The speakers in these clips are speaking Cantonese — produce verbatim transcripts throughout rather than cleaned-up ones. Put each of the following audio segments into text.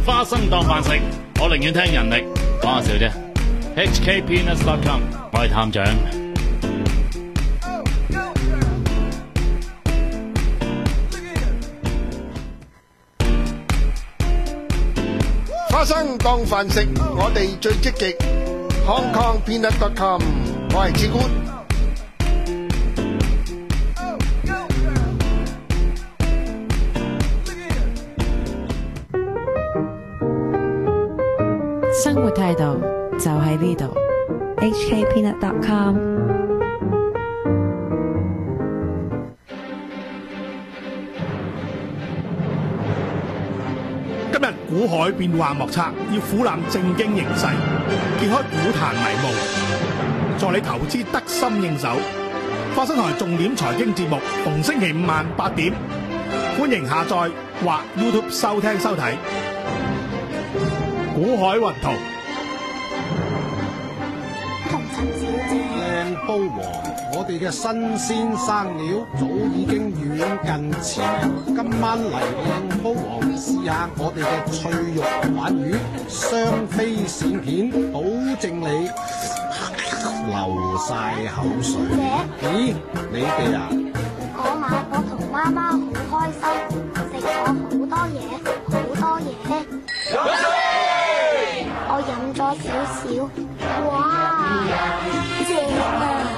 花生當飯食，我寧願聽人力，講下笑啫。H K Peanuts dot com， 我係探長。 花生當飯食，我哋最積極。Hong Kong Peanut dot com， 我係志官。 生活態度就喺呢度。H K Peanut dot com。 今日股海變幻莫測，要俯瞰正經形勢，揭開股壇迷霧，助你投資得心應手。花生台重點財經節目，逢星期五晚八點，歡迎下載或 YouTube 收聽收睇。股海雲圖， 靚煲王，我哋嘅新鮮生料早已經遠近馳名。今晚嚟靚煲王試下我哋嘅脆肉鯇魚，雙飛鱔片，保證你流晒口水。咦，你哋啊？ 我買我同媽媽好開心，食咗好多嘢，好多嘢。我飲咗少少，哇，正啊！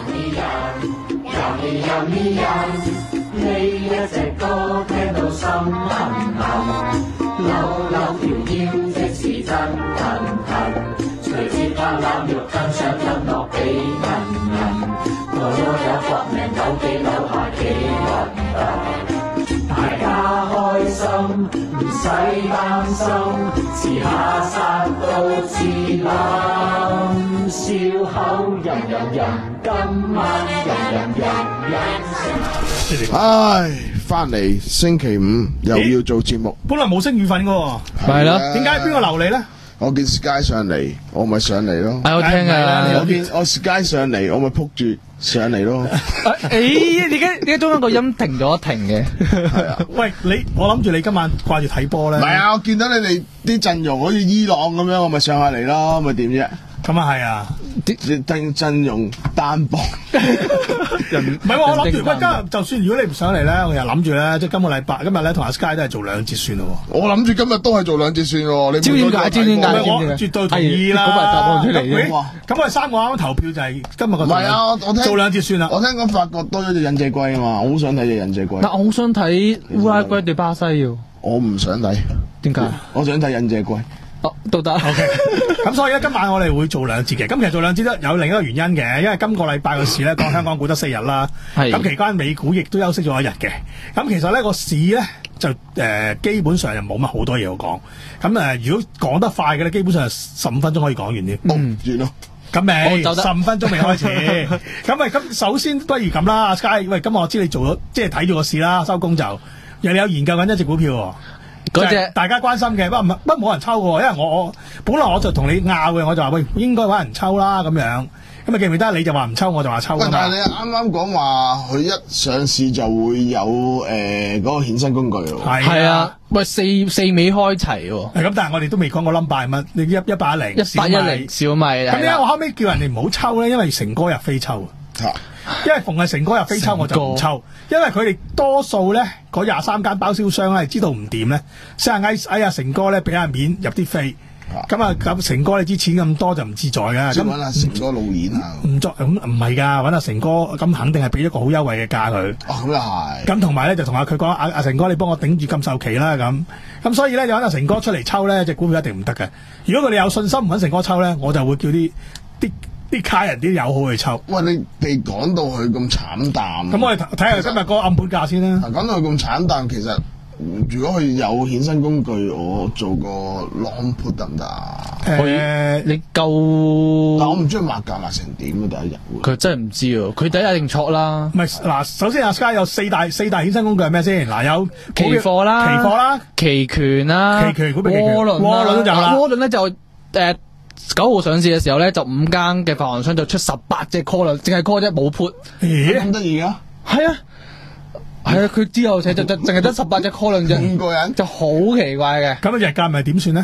呢一隻歌聽到心痕痕，扭扭條腰即是真痕痕，隨節拍攬肉跟上音樂幾人人，我有搏命扭幾扭下幾運動，大家開心唔使擔心，遲下殺到自冧，笑口吟吟吟，今晚吟吟吟吟。 唉，翻嚟星期五又要做節目， 本來冇聲雨份噶， 係咯？ 點解邊個留你咧？ 我見 Sky 上嚟，我咪上嚟咯。 係我聽噶， 我見我 Sky 上嚟，我咪撲住上嚟咯。 誒，點解點解中間個音停咗停嘅？ 係啊， 喂，你我諗住你今晚掛住睇波咧。 唔係啊，我見到你哋啲陣容好似伊朗咁樣，我咪上下嚟咯，咪點啫？ 咁啊係啊， 啲陣陣容單薄。 唔係我諗住，喂，今日就算如果你唔上嚟咧，我又諗住咧，即係今個禮拜今日咧同阿 Sky 都係做兩節算咯。 我諗住今日都係做兩節算喎。你知點解？知點解？ 我絕對同意啦。 嗰個答案出嚟嘅。 咁我哋三個啱啱投票就係今日個。 唔係啊，我聽做兩節算啦。 我聽講法國多咗隻忍者龜啊嘛，我好想睇隻忍者龜。 但我好想睇烏拉圭對巴西喎。 我唔想睇。 點解？ 我想睇忍者龜。 哦，都得。 OK。咁所以咧，今晚我哋會做兩節嘅。咁其實做兩節都有另一個原因嘅，因為今個禮拜嘅市咧，講香港股得四日啦。係。咁期間美股亦都休息咗一日嘅。咁其實呢個市咧就誒、呃、基本上就冇乜好多嘢好講。咁誒、呃，如果講得快嘅咧，基本上十五分鐘可以講完啲。 嗯，完咯。 咁未十五分鐘未開始。咁咪咁首先不如咁啦，阿 Sky，喂，今日我知你做咗即係睇住個市啦，收工就又你有研究緊一隻股票喎。嗰隻大家關心嘅，不過唔不冇人抽嘅，因為我我本來我就同你拗嘅，我就話喂應該揾人抽啦咁樣，咁啊記唔記得？你就話唔抽，我就話抽。喂， 但係你啱啱講話佢一上市就會有誒嗰、呃那個衍生工具喎。 係啊，喂四四尾開齊喎。 咁，但係我哋都未講過 number 係乜？你一一八一零一八一零小米。 咁點解我後尾叫人哋唔好抽咧？因為成哥入非抽啊。因為逢係成哥入非抽我就唔抽，因為佢哋多數咧嗰廿三間包銷商咧知道唔掂咧，先係嗌嗌阿成哥咧俾下面入啲飛，咁啊咁成哥你知錢咁多就唔自在㗎。 咁揾阿成哥路演啊？唔作咁唔係㗎，揾阿成哥咁肯定係俾一個好優惠嘅價佢。 哦，咁又係。咁同埋咧就同阿佢講阿阿成哥你幫我頂住禁售期啦咁，咁所以咧就揾阿成哥出嚟抽咧隻股票一定唔得嘅。如果佢哋有信心唔揾成哥抽咧，我就會叫啲啲。啲卡人啲友好去抽。 喂，你哋講到佢咁慘淡。 咁我哋睇下今日個暗盤價先啦。 講到佢咁慘淡，其實如果佢有衍生工具，我做個 long put 得唔得啊？ 誒、呃，你夠？ 但我唔知佢抹價抹成點啊！第一日佢真係唔知喎，佢第一日一定錯啦。 唔係嗱，首先阿 Sky 有四大四大衍生工具係咩先？嗱，有期貨啦、 期貨啦、 期權啦、 期權股票、 窩輪、 窩輪都有啦。 窩輪咧就誒。呃九號上市嘅時候咧，就五間嘅發行商就出十八隻 call 啦，淨係 call 啫，冇 put。 咦，咁得意啊？ 係啊，係啊，佢之後就就淨係得十八隻 call 量啫， 五個人就好奇怪嘅。 咁啊，日價咪點算咧？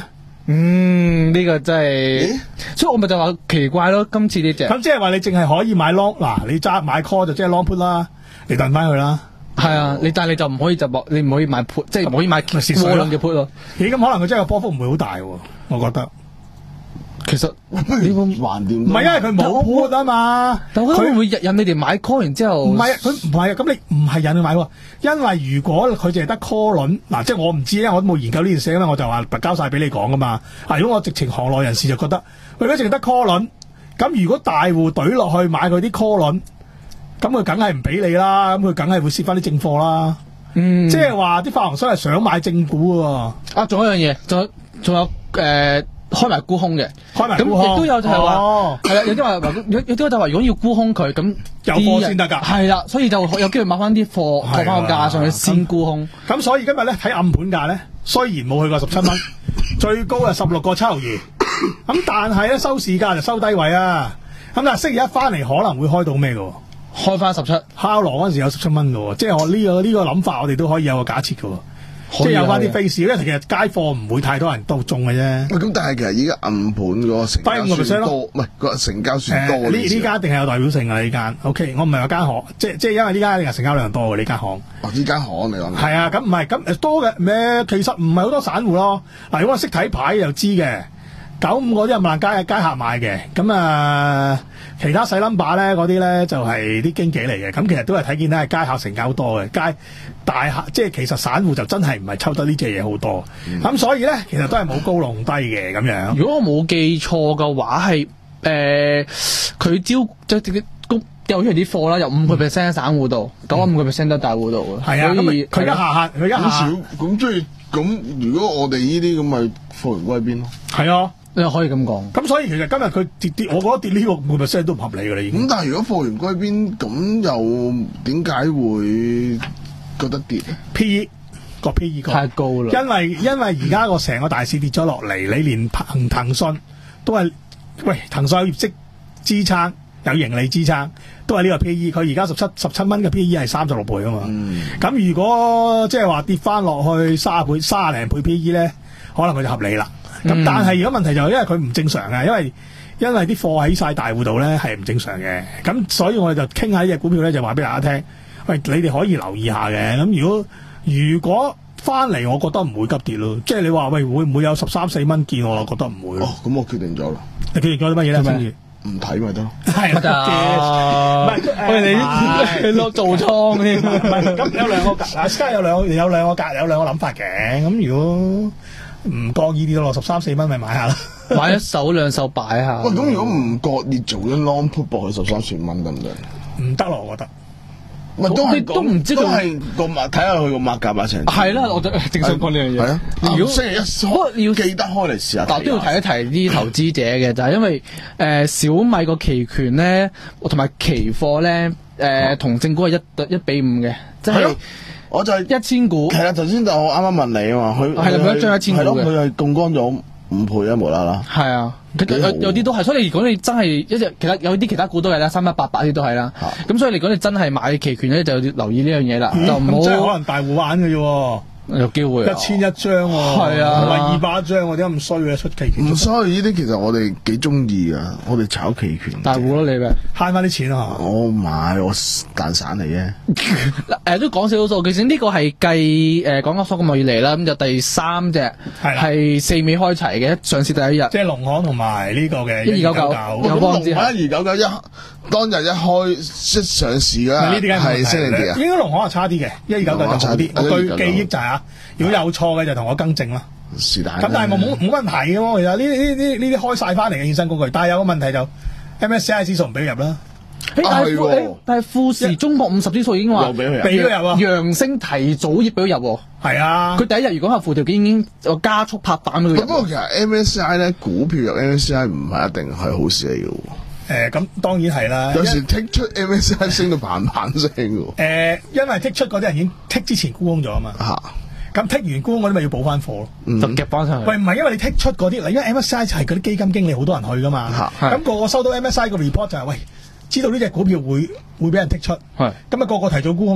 嗯，呢、這個真係，所以我咪就話奇怪咯，今次呢隻。 咁即係話你淨係可以買 long， 嗱你揸買 call 就即係 long put 啦，你燉翻佢啦。 係啊，你但係你就唔可以就你唔可以買 put， 即係唔可以買窩輪嘅 put 咯。 咦，咁可能佢真係個波幅唔會好大喎，我覺得。 其實呢個橫掂， 唔係因為佢冇 put 啊嘛， 但佢會唔會引你哋買 call 完之後？ 唔係，佢唔係啊，咁你唔係引佢買喎，因為如果佢淨係得 call 輪，嗱即係我唔知咧，我都冇研究呢件事咧，我就話交晒俾你講噶嘛。啊，如果我直情行內人士就覺得，佢如果淨係得 call 輪，咁如果大戶懟落去買佢啲 call 輪，咁佢梗係唔俾你啦，咁佢梗係會蝕翻啲正貨啦。嗯，即係話啲發行商係想買正股喎。啊， 仲有一樣嘢，仲有仲有誒。呃開埋沽空嘅， 開埋沽空， 咁亦都有就係話，係啦、哦，有啲話有有啲就話，如果要沽空佢，咁有貨先得㗎， 係啦，所以就有機會買翻啲貨，放翻個價上去先沽空。 咁所以今日咧睇暗盤價咧，雖然冇去過十七蚊，最高係十六個七毫二，咁但係咧收市價就收低位啊。咁但係星期一翻嚟可能會開到咩㗎？ 開翻十七， 敲鑼嗰陣時有十七蚊㗎喎，即係我呢、這個呢、這個諗法，我哋都可以有個假設㗎喎。即係有翻啲 face，因為其實街貨唔會太多人都中嘅啫。 咁但係其實依家暗盤嗰個成交算多，唔係個成交算多。 呢呢間一定係有代表性㗎呢間。O K， 我唔係話間行，即即係因為呢間一定係成交量多嘅呢間行。 哦，呢間行你講。係啊，咁唔係咁多嘅咩？其實唔係好多散戶咯。嗱，如果我識睇牌就知嘅。九五嗰啲係萬街街客買嘅，咁啊其他細 number 咧嗰啲咧就係、是、啲經紀嚟嘅，咁其實都係睇見咧係街客成交多嘅，街大客即係其實散戶就真係唔係抽得呢隻嘢好多，咁、嗯、所以咧其實都係冇高弄低嘅咁樣。如果我冇記錯嘅話係誒佢招即係有出嚟啲貨啦，有五個 percent 喺散戶度，九啊五個 percent 都喺大戶度嘅。係啊，咁佢而家下客，佢而家下客咁即係咁，如果我哋呢啲咁咪貨源歸邊咯？係啊。 你可以咁講， 咁所以其實今日佢跌跌，我覺得跌呢個五個 percent 都唔合理㗎啦已經。 咁但係如果貨源歸邊，咁又點解會覺得跌咧 ？P E 個 P E 太高啦， 因為因為而家個成個大市跌咗落嚟，你連騰騰訊都係喂騰訊有業績支撐，有盈利支撐，都係呢個 P E。佢而家十七十七蚊嘅 P E 係三十六倍啊嘛。咁、嗯、如果即係話跌翻落去卅倍、卅零倍 P E 咧，可能佢就合理啦。咁、嗯、但係而家問題就係因為佢唔正常嘅，因為因為啲貨喺晒大戶度咧係唔正常嘅，咁所以我哋就傾下呢隻股票咧，就話俾大家聽，喂，你哋可以留意下嘅。咁如果如果翻嚟，我覺得唔會急跌咯。即係你話喂，會唔會有十三四蚊見？我覺得唔會。 哦，咁我決定咗啦。 你決定咗啲乜嘢咧？ 唔睇咪得咯。 係咪得？唔係， 喂你你落做倉添。 唔係，咁有兩個格，而家有兩個有兩個格，有兩個諗法嘅。咁如果唔覺意跌到落十三四蚊，咪買下啦， 買一手兩手擺下。 喂，咁如果唔覺意做咗 long put 博去十三四蚊得唔得？ 唔得咯，我覺得。 咪都係都唔知佢係個碼，睇下佢個碼價碼程。 係啦，我正想講呢樣嘢。係啊， 如果星期一開要記得開嚟試下。 但都要提一提啲投資者嘅，就係因為誒、呃、小米個期權咧，同埋期貨咧，誒同正股係一一比五嘅，即係。 我就係一千股， 係啦，頭先就我啱啱問你啊嘛，佢係咪一張一千股嘅？ 佢係槓桿咗五倍啊，無啦啦。係啊， 有有啲都係，所以如果你真係一隻其他有啲其他股都係啦，三一八八啲都係啦。咁所以如果你真係買期權咧，就要留意呢樣嘢啦，就唔好。 即係可能大戶玩嘅啫。 有機會一千一張喎，係啊，唔係二百張喎，點解咁衰嘅出期權？ 唔衰，呢啲其實我哋幾中意噶，我哋炒期權。 大戶咯，你咪慳翻啲錢啊！ 我買我蛋散嚟啫。 誒，都講少少數，其實呢個係計誒港交所咁耐以嚟啦，咁就第三隻係四尾開齊嘅，上市第一日。 即係農行同埋呢個嘅一二九九。 有幫之。一二九九一當日一開一上市啦，係升定跌啊？ 應該農行係差啲嘅，一二九九就好啲。我據記憶就係啊。如果有錯嘅就同我更正啦。 是但。 咁但係冇冇冇問題嘅喎，其實呢呢呢呢啲開晒翻嚟嘅衍生工具，但係有個問題就 M S C I 指數唔俾佢入啦。 但係富但係富時中國五十指數已經話俾佢入啊， 揚升提早亦俾佢入。 係啊， 佢第一日如果係附條件已經加速拍板俾佢入。 不過其實 M S C I 咧股票入 M S C I 唔係一定係好事嚟嘅。 誒咁、呃、當然係啦， 有時剔出 M S C I 升到嘭嘭聲嘅。 誒，因為剔出嗰啲人已經剔之前沽空咗啊嘛。嚇！咁剔完沽空嗰啲咪要補翻貨咯， 就夾翻上去。 喂，唔係因為你剔出嗰啲，嗱，因為 M S C I 就係嗰啲基金經理好多人去噶嘛。咁、那個個收到 M S C I 個 report 就係、是、喂，知道呢隻股票會會俾人剔出，咁咪個個提早沽空咯。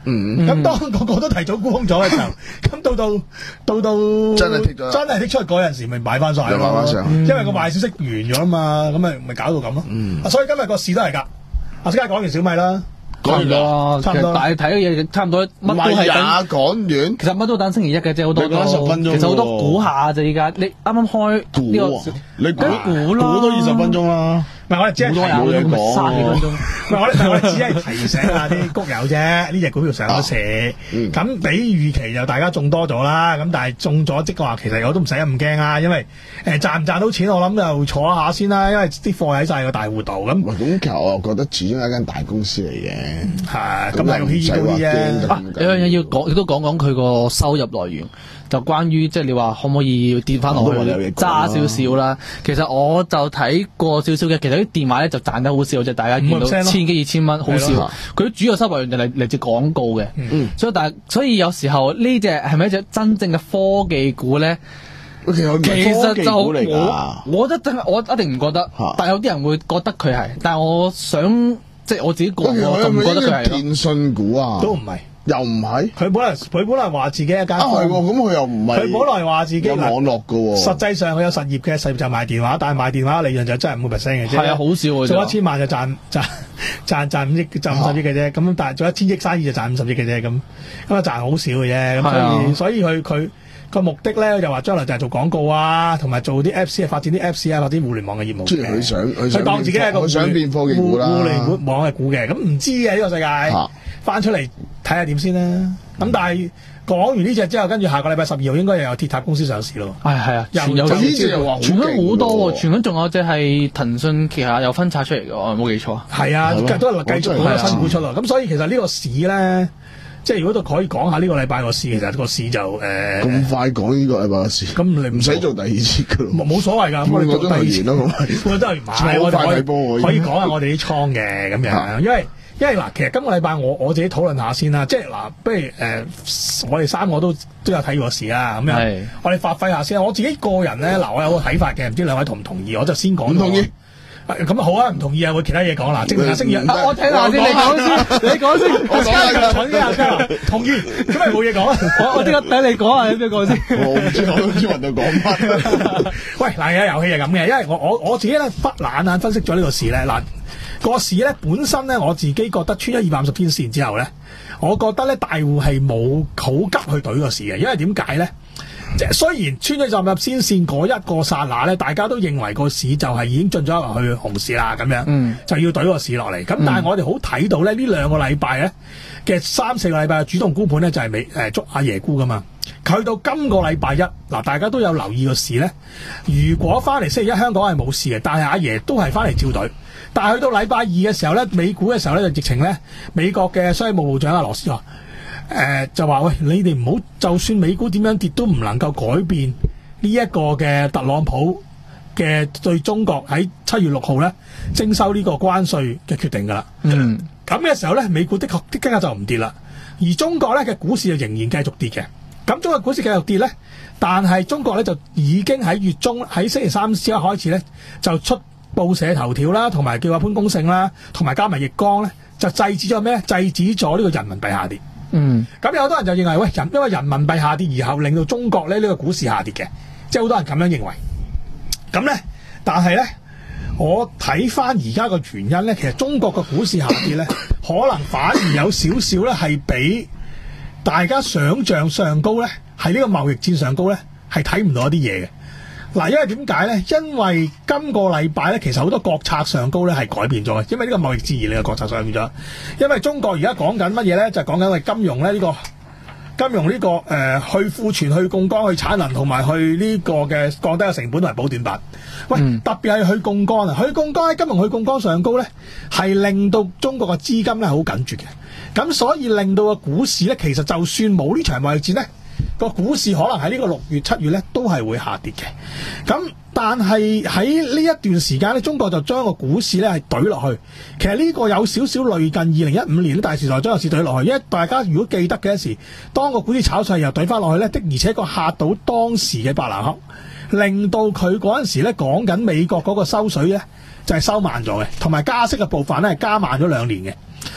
嗯， 咁當個個都提早沽空咗嘅時候，咁到到到到真係剔咗， 真係剔出嗰陣時，咪買翻晒又買翻上， 因為個壞消息完咗啊嘛，咁咪咪搞到咁咯。 嗯， 所以今日個市都係㗎。阿即刻講完小米啦。 差唔多啦， 差唔多。 但係睇嘅嘢差唔多，乜都係等。 講完， 其實乜都等星期一嘅啫，好多都。 十分鐘。 其實好多估下啫，依家你啱啱開呢個， 你估估咯， 估都二十分鐘啦。 唔係我哋只係提冇嘢講， 三幾分鐘。唔係我哋，我哋只係提醒下啲谷友啫。呢隻股票上咗市，咁比預期就大家中多咗啦。咁但係中咗即係話，其實我都唔使咁驚啊，因為誒賺唔賺到錢，我諗就坐一下先啦。因為啲貨喺晒個大戶度咁。 咁其實我又覺得始終係一間大公司嚟嘅， 係咁係個 P E 高啲啫。 有樣嘢要講，亦都講講佢個收入來源。就關於即係你話可唔可以跌翻落去揸少少啦？其實我就睇過少少嘅，其實啲電話咧就賺得好少啫。大家見到千幾二千蚊，好少。佢主要收入源就嚟嚟自廣告嘅，嗯、所以但係所以有時候呢隻係咪一隻真正嘅科技股咧？ 其實就我我覺得我一定唔覺得，啊、但係有啲人會覺得佢係，但係我想即係我自己個人我就唔覺得佢係電信股啊， 都唔係。 又唔係， 佢本來佢本來話自己一間， 啊係喎，咁佢又唔係， 佢本來話自己有網絡嘅喎， 實際上佢有實業嘅，實業就賣電話，但係賣電話利潤就真係五個 percent 嘅啫， 係啊，好少嘅， 做一千萬就賺賺賺賺五億，賺五十億嘅啫，咁但係做一千億生意就賺五十億嘅啫，咁咁啊賺好少嘅啫，咁所以所以佢佢個目的咧就話將來就係做廣告啊，同埋做啲 Apps 啊，發展啲 Apps 啊，或者互聯網嘅業務。 即係佢想佢當自己係一個想變科技股啦， 互聯網嘅股嘅，咁唔知嘅呢個世界，翻出嚟睇下點先啦。咁但係講完呢隻之後，跟住下個禮拜十二號應該又有鐵塔公司上市咯。 係係啊，傳有呢隻又話傳咗好多喎，傳緊仲有隻係騰訊旗下有分拆出嚟嘅，我冇記錯。 係啊，都係繼續好多新股出咯。咁所以其實呢個市咧，即係如果都可以講下呢個禮拜個市，其實個市就誒咁快講呢個禮拜個市， 咁你唔使做第二次㗎咯， 冇所謂㗎。咁我哋做第二次咯，咁我都係買，我哋可以可以講下我哋啲倉嘅咁樣，因為。因為嗱，其實今個禮拜我我自己討論下先啦，即係嗱，不如誒、呃，我哋三個都都有睇過市啦，咁樣，是我哋發揮下先。我自己個人咧，嗱，我有個睇法嘅，唔知兩位同唔同意？我就先講。唔同意。咁啊好啊，唔同意啊，會其他嘢講啦。正常星期日，我聽下先，你講先，你講先。我講嘅，同意。咁咪冇嘢講。我我即刻等你講啊，你邊個先？ 我唔知，我都唔知問到講乜。 喂，嗱，有遊戲係咁嘅，因為我我我自己咧忽懶眼分析咗呢個市咧，嗱。個市咧本身咧，我自己覺得穿咗二百五十天線之後咧，我覺得咧大戶係冇好急去懟個市嘅，因為點解咧？即係雖然穿咗二百五十天線嗰一個剎那咧，大家都認為個市就係已經進咗入去熊市啦，咁樣，嗯、就要懟個市落嚟。咁但係我哋好睇到咧，呢兩個禮拜咧嘅三四個禮拜嘅主動沽盤咧，就係未誒捉阿爺沽噶嘛。去到今個禮拜一，嗱，大家都有留意個市咧。如果翻嚟星期一香港係冇事嘅，但係阿爺都係翻嚟照隊。但係去到禮拜二嘅時候咧，美股嘅時候咧就直情咧，美國嘅商務部長阿羅斯話，誒、呃、就話喂，你哋唔好，就算美股點樣跌都唔能夠改變呢一個嘅特朗普嘅對中國喺七月六號咧徵收呢個關稅嘅決定㗎啦。嗯，咁嘅時候咧，美股的確的確就唔跌啦，而中國咧嘅股市就仍然繼續跌嘅。咁中國股市繼續跌咧，但係中國咧就已經喺月中喺星期三之後開始咧就出報社頭條啦，同埋叫阿潘功勝啦，同埋加埋易綱咧，就制止咗咩？制止咗呢個人民幣下跌。嗯，咁有好多人就認為喂，人因為人民幣下跌而後令到中國咧呢個股市下跌嘅，即係好多人咁樣認為。咁咧，但係咧，我睇翻而家個原因咧，其實中國個股市下跌咧，可能反而有少少咧係比大家想象上高咧，係呢個貿易戰上高咧，係睇唔到一啲嘢嘅。嗱，因為點解咧？因為今個禮拜咧，其實好多國策上高咧係改變咗嘅，因為呢個貿易戰而令個國策上變咗。因為中國而家講緊乜嘢咧？就係講緊係金融咧呢、這個金融呢、這個誒、呃、去庫存、去槓桿、去產能同埋去呢個嘅降低嘅成本同埋補短板。喂，嗯、特別係去槓桿啊！去槓桿喺金融去槓桿上高咧，係令到中國嘅資金咧好緊絀嘅。咁所以令到個股市咧，其實就算冇呢場貿易戰咧，個股市可能喺呢個六月、七月咧都係會下跌嘅。咁但係喺呢一段時間咧，中國就將個股市咧係懟落去。其實呢個有少少類近二零一五年大時代將個市懟落去，因為大家如果記得嘅時，當個股市炒上又懟翻落去咧，的而且確嚇到當時嘅伯南克，令到佢嗰陣時咧講緊美國嗰個收水咧就係、是、收慢咗嘅，同埋加息嘅步伐咧係加慢咗兩年嘅。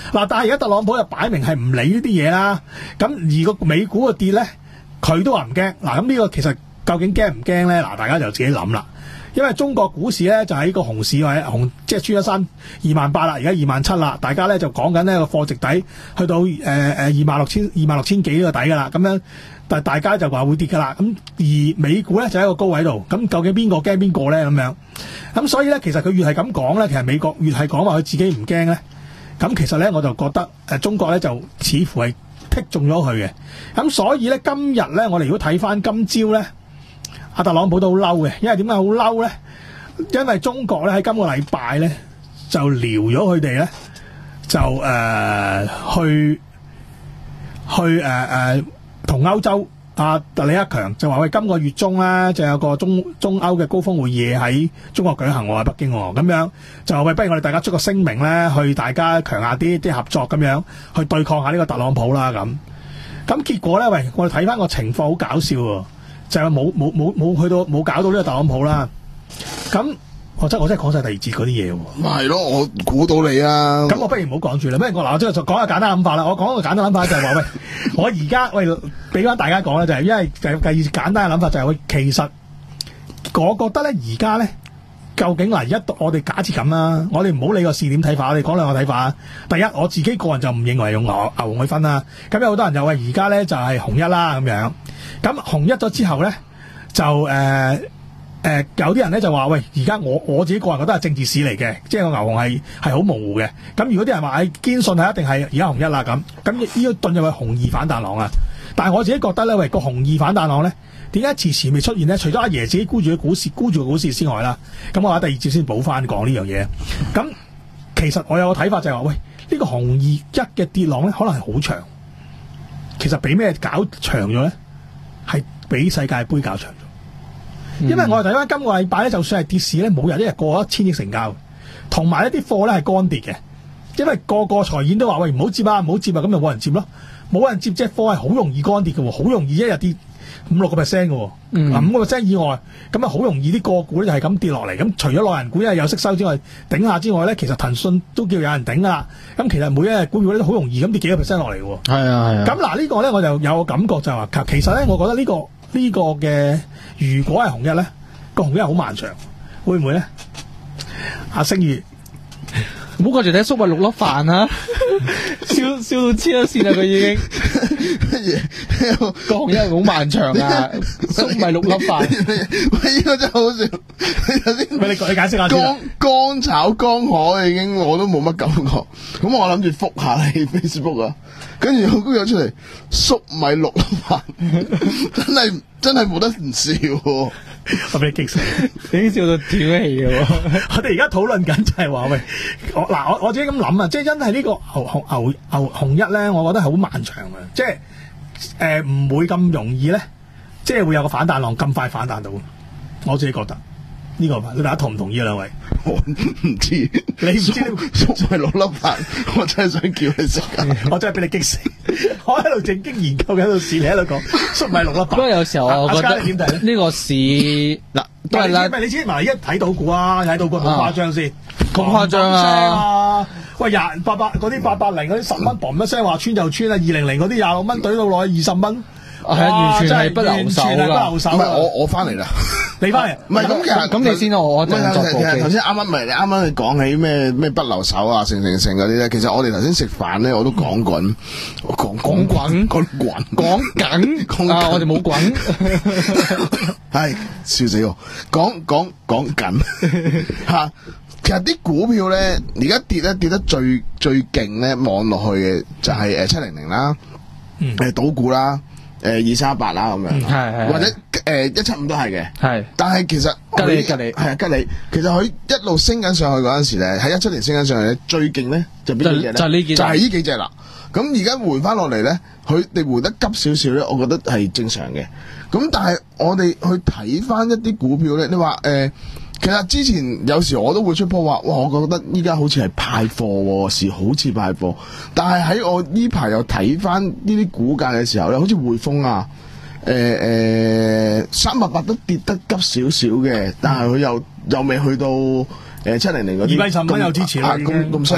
嗱，但係而家特朗普就擺明係唔理呢啲嘢啦。咁而個美股個跌咧，佢都話唔驚。嗱，咁呢個其實究竟驚唔驚咧？嗱，大家就自己諗啦。因為中國股市咧就喺個熊市或者熊，即係穿咗三二萬八啦，而家二萬七啦。大家咧就講緊呢個貨值底去到誒誒二萬六千二萬六千幾個底噶啦。咁樣，但係大家就話會跌噶啦。咁而美股咧就喺個高位度。咁究竟邊個驚邊個咧？咁樣咁所以咧，其實佢越係咁講咧，其實美國越係講話佢自己唔驚咧。咁其實咧，我就覺得誒中國咧就似乎係剔中咗佢嘅。咁所以咧，今日咧，我哋如果睇翻今朝咧。阿特朗普都好嬲嘅，因為點解好嬲咧？因為中國咧喺今個禮拜咧就撩咗佢哋咧，就誒、呃、去去誒誒同歐洲阿李克強就話喂，今個月中咧就有個中中歐嘅高峰會議喺中國舉行喎，喺北京喎，咁樣就話喂，不如我哋大家出個聲明咧，去大家強下啲啲合作咁樣，去對抗下呢個特朗普啦咁。咁結果咧，喂，我哋睇翻個情況好搞笑喎。就係冇冇冇冇去到冇搞到呢個特朗普啦，咁我真我真係講晒第二節嗰啲嘢喎。 咪係咯，我估到你啊。 咁我不如唔好講住啦，不如我嗱，我即係講下簡單諗法啦。我講個簡單諗法就係話喂，我而家喂俾翻大家講咧，就係因為就第二簡單嘅諗法就係喂，其實我覺得咧而家咧，究竟嗱而家我哋假設咁啦，我哋唔好理個試點睇法，我哋講兩個睇法啊。第一，我自己個人就唔認為用牛牛熊去分啦。咁有好多人就話而家咧就係紅一啦咁樣。咁紅一咗之後咧，就誒誒、呃呃、有啲人咧就話喂，而家我我自己個人覺得係政治市嚟嘅，即係個牛熊係係好模糊嘅。咁如果啲人話誒堅信係一定係而家紅一啦咁，咁呢個遁入去紅二反彈浪啊！但係我自己覺得咧，喂個紅二反彈浪咧，點解遲遲未出現咧？除咗阿爺自己沽住嘅股市沽住個股市之外啦，咁我話第二節先補翻講呢樣嘢。咁其實我有個睇法就係話，喂呢、呢個紅二一嘅跌浪咧，可能係好長。其實俾咩搞長咗咧？係比世界盃搞長咗，因為我哋睇翻今個禮拜咧，就算係跌市咧，冇人一日過一千億成交，同埋一啲貨咧係乾跌嘅，因為個個財演都話喂唔好接啊，唔好接啊，咁就冇人接咯，冇人接隻貨係好容易乾跌嘅，好容易一日跌五六個 percent 嘅，嗱五個 percent 以外，咁啊好容易啲個股咧就係咁跌落嚟，咁除咗內銀股因為有息收之外頂下之外咧，其實騰訊都叫有人頂噶啦，咁其實每一日股票咧都好容易咁跌幾個 percent 落嚟嘅， 係啊係啊， 咁嗱呢個咧我就有個感覺就係話，其實咧我覺得呢、呢個呢、呢個嘅如果係紅一咧，個紅一好漫長，會唔會咧？阿星宇。 唔好掛住睇粟米六粒飯啊！笑笑到黐咗線啦，佢已經乜嘢？個紅一好漫長啊！粟米六粒飯， 喂，呢個真係好笑。你頭先， 喂，你你解釋下先。 乾乾炒江海已經我都冇乜感覺。咁我諗住覆下你 Facebook 啊，跟住我估咗出嚟粟米六粒飯，真係真係冇得唔笑喎。 我俾你激死， 你已經笑到斷咗氣嘅喎。 我哋而家討論緊就係話喂，我嗱我我自己咁諗啊，即係真係呢個牛牛牛牛紅一咧，我覺得係好漫長嘅，即係誒唔會咁容易咧，即係會有個反彈浪咁快反彈到。我自己覺得呢、這個，你大家同唔同意啊？兩位， 我唔知， 你唔知粟米六粒飯，我真係想叫你食㗎。 我真係俾你激死。我喺度正經研究緊度市，你喺度講粟米六粒飯。 不過有時候我覺得點睇呢個市嗱都係啦， 唔係你知埋一睇到股啊，睇到股好誇張先， 咁誇張啊！ 喂，廿八百嗰啲八百零嗰啲十蚊，嘣一聲話穿就穿啊！二零零嗰啲廿六蚊，懟到落去二十蚊， 係啊，完全係不留手㗎。 唔係我我翻嚟啦， 你翻嚟？ 唔係咁其實咁你先我我真係作其實頭先啱啱咪你啱啱你講起咩咩不留手啊，成成成嗰啲咧，其實我哋頭先食飯咧，我都講滾，我講講滾講滾講緊啊！我哋冇滾， 係笑死我，講講講緊嚇。其實啲股票咧，而家跌咧跌得最最勁咧，望落去嘅就係誒七零零啦，誒賭股啦，誒二三八啦咁樣， 係或者誒一七五都係嘅， 係。 但係其實吉利吉利係啊吉利，其實佢一路升緊上去嗰陣時咧，喺一七年升緊上去咧，最勁咧就邊幾隻咧？ 就係呢幾隻， 就係呢幾隻啦。咁而家回翻落嚟咧，佢哋回得急少少咧，我覺得係正常嘅。咁但係我哋去睇翻一啲股票咧，你話誒。呃其實之前有時我都會出波話，哇！我覺得依家好似係派貨，是好似派貨。但係喺我呢排又睇翻呢啲股價嘅時候咧，好似匯豐啊，誒誒三百八都跌得急少少嘅，但係佢又又未去到誒七零零嗰啲。 二百十蚊有支持啦， 咁咁犀利。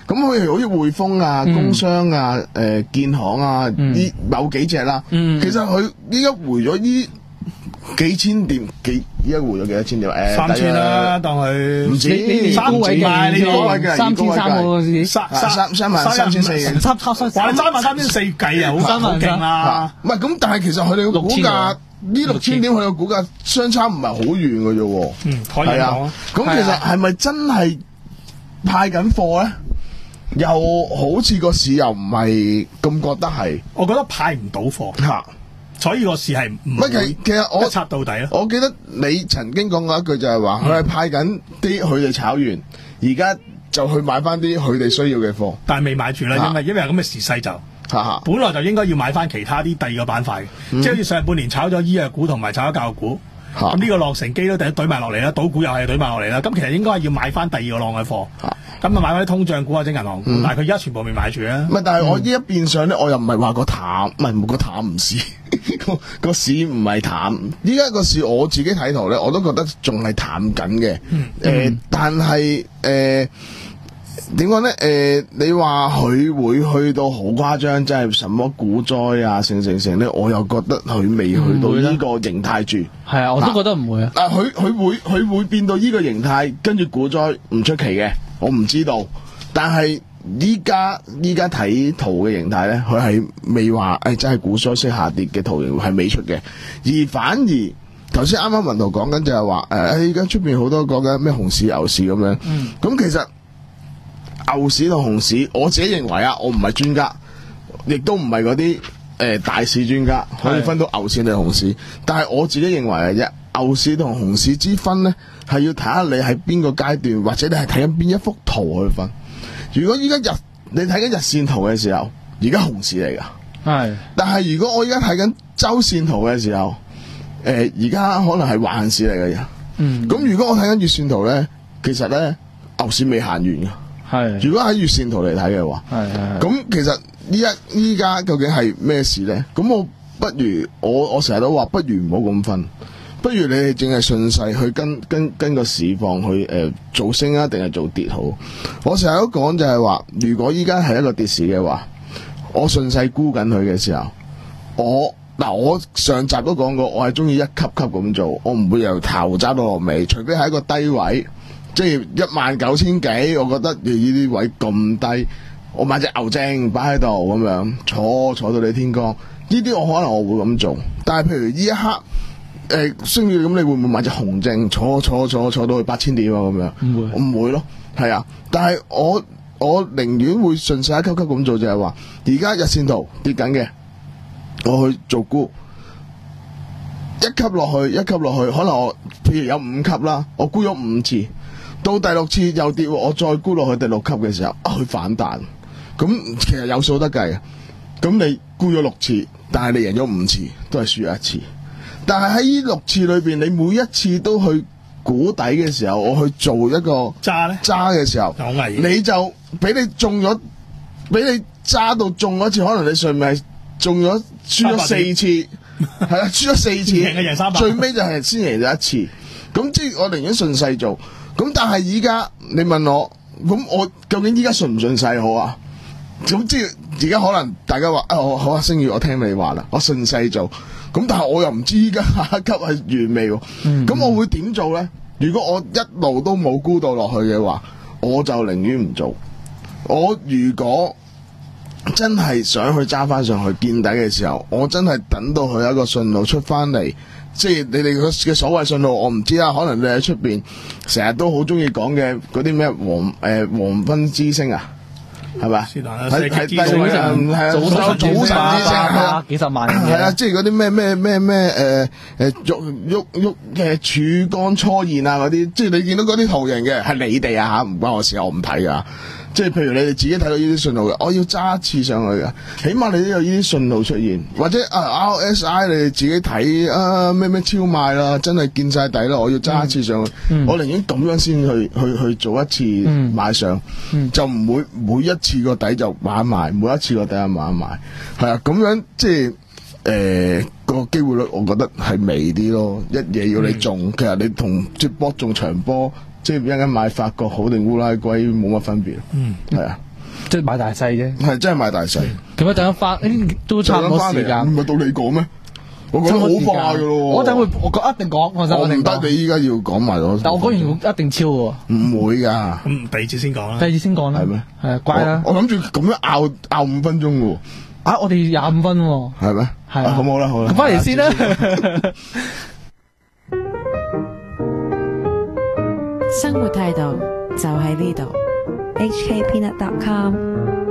咁佢好似匯豐啊、 嗯、 工商啊、誒、呃、建行啊呢、 嗯、 某幾隻啦。 嗯、 其實佢依家回咗呢幾千點，幾依家回咗幾多千點？誒、呃， 三千啦，當佢唔止三位嘅， 你高位嘅， 三千三喎， 三三三萬三千四， 三三三， 話你三萬三千四計啊，好好勁啦！ 唔係咁，但係其實佢哋嘅股價。呢六千點佢嘅股價相差唔係好遠嘅啫喎， 嗯，可以講啊。 咁其實係咪真係派緊貨咧？又好似個市又唔係咁覺得係。 我覺得派唔到貨嚇，所以個市係唔乜其其實我插到底咯。 我記得你曾經講過一句就係話，佢係派緊啲佢哋炒完，而家就去買翻啲佢哋需要嘅貨， 但係未買住啦，因為因為咁嘅時勢就。本來就應該要買翻其他啲第二個板塊嘅，嗯、即係好似上半年炒咗醫藥股同埋炒咗教育股，咁呢、啊、個落成機都第一懟埋落嚟啦，賭股又係懟埋落嚟啦，咁其實應該係要買翻第二個浪嘅貨，咁啊就買翻啲通脹股或者銀行股，嗯、但係佢而家全部未買住啊。唔係， 但係我呢一變相咧，我又唔係話個淡，唔係個淡唔市，個個市唔係淡。依家個市我自己睇圖咧，我都覺得仲係淡緊嘅。誒、嗯呃，但係誒。呃點講咧？誒、呃，你話佢會去到好誇張，即係什麼股災啊，成成成咧，我又覺得佢未去到呢個形態住。 係啊，我都覺得唔會啊。 但係佢佢會佢會變到呢個形態，跟住股災唔出奇嘅，我唔知道。但係依家依家睇圖嘅形態咧，佢係未話誒，真係股災式下跌嘅圖形係未出嘅，而反而頭先啱啱文圖講緊就係話誒，而家出邊好多講緊咩熊市牛市咁樣。嗯，咁其實。牛市同熊市，我自己認為啊，我唔係專家，亦都唔係嗰啲誒大市專家，可以分到牛市定熊市。但係我自己認為嘅啫，牛市同熊市之分咧，係要睇下你喺邊個階段，或者你係睇緊邊一幅圖去分。如果依家日你睇緊日線圖嘅時候，而家熊市嚟噶。係。但係如果我而家睇緊周線圖嘅時候，誒而家可能係橫市嚟嘅。嗯。咁如果我睇緊月線圖咧，其實咧牛市未行完噶。係，如果喺月線圖嚟睇嘅話，係係。咁其實依家依家究竟係咩事咧？咁我不如我我成日都話，不如唔好咁分，不如你哋淨係順勢去跟跟跟個市況去誒、呃、做升啊，定係做跌好？我成日都講就係話，如果依家係一個跌市嘅話，我順勢沽緊佢嘅時候，我嗱我上集都講過，我係中意一級級咁做，我唔會由頭揸到落尾，除非係一個低位。即係一萬九千幾，我覺得呢啲位咁低，我買隻牛證擺喺度咁樣坐坐到你天光，呢啲我可能我會咁做。但係譬如呢一刻，誒、呃，升住咁，你會唔會買隻熊證坐坐坐坐到去八千點啊？咁樣唔會，我唔會咯，係啊。但係我我寧願會順勢一級級咁做，就係話，而家日線圖跌緊嘅，我去做沽，一級落去，一級落去，可能我譬如有五級啦，我沽咗五次。到第六次又跌，我再沽落去第六級嘅時候，啊，佢反彈，咁其實有數得計嘅。咁你沽咗六次，但係你贏咗五次，都係輸咗一次。但係喺呢六次裏邊，你每一次都去估底嘅時候，我去做一個揸咧揸嘅時候，你就俾你中咗，俾你揸到中嗰次，可能你上面係中咗輸咗四次，係啊，輸咗四次，贏嘅贏三百，最尾就係先贏咗一次。咁即係我寧願順勢做。咁但係依家你問我，咁我究竟依家順唔順勢好啊？咁即係而家可能大家話啊，好啊，星宇，我聽你話啦，我順勢做。咁但係我又唔知依家下一級係完未喎。咁、嗯嗯、我會點做咧？如果我一路都冇沽到落去嘅話，我就寧願唔做。我如果真係想去揸翻上去見底嘅時候，我真係等到佢有一個信號出翻嚟。即係你哋嘅所謂信號，我唔知啦。可能你喺出邊成日都好中意講嘅嗰啲咩黃誒黃昏之星啊，係咪？係係低係啊，早早晨之星啊， 幾十萬係啊，即係嗰啲咩咩咩咩誒誒喐喐喐嘅曙光初現啊嗰啲，即係你見到嗰啲圖形嘅係你哋啊吓，唔關我事，我唔睇噶。即係譬如你哋自己睇到呢啲信號嘅，我要揸一次上去嘅，起碼你都有呢啲信號出現，或者啊 R S I 你哋自己睇啊咩咩超賣啦，真係見晒底啦，我要揸一次上去，嗯、我寧願咁樣先去去去做一次買上，嗯、就唔會每一次個底就買埋，每一次個底就買埋，係啊，咁樣即係誒個機會率，我覺得係微啲咯，一嘢要你中，嗯、其實你同即波中長波。即係一陣間買法國好定烏拉圭冇乜分別，嗯，係啊。 即係買大細啫。 係真係買大細。 咁一陣翻，誒都差唔多時間。 唔係到你講咩？我覺得好快噶咯。 我等會我一定講，我我唔得，你依家要講埋咗。 但我講完一定超喎。 唔會噶。 咁第二節先講啦。 第二節先講啦。 係咩？ 係啊，乖啦。 我諗住咁樣拗拗五分鐘喎。 啊，我哋廿五分喎。 係咩？係啊。咁好啦，好啦。 咁翻嚟先啦。 生活態度就喺呢度。H K Peanut dot com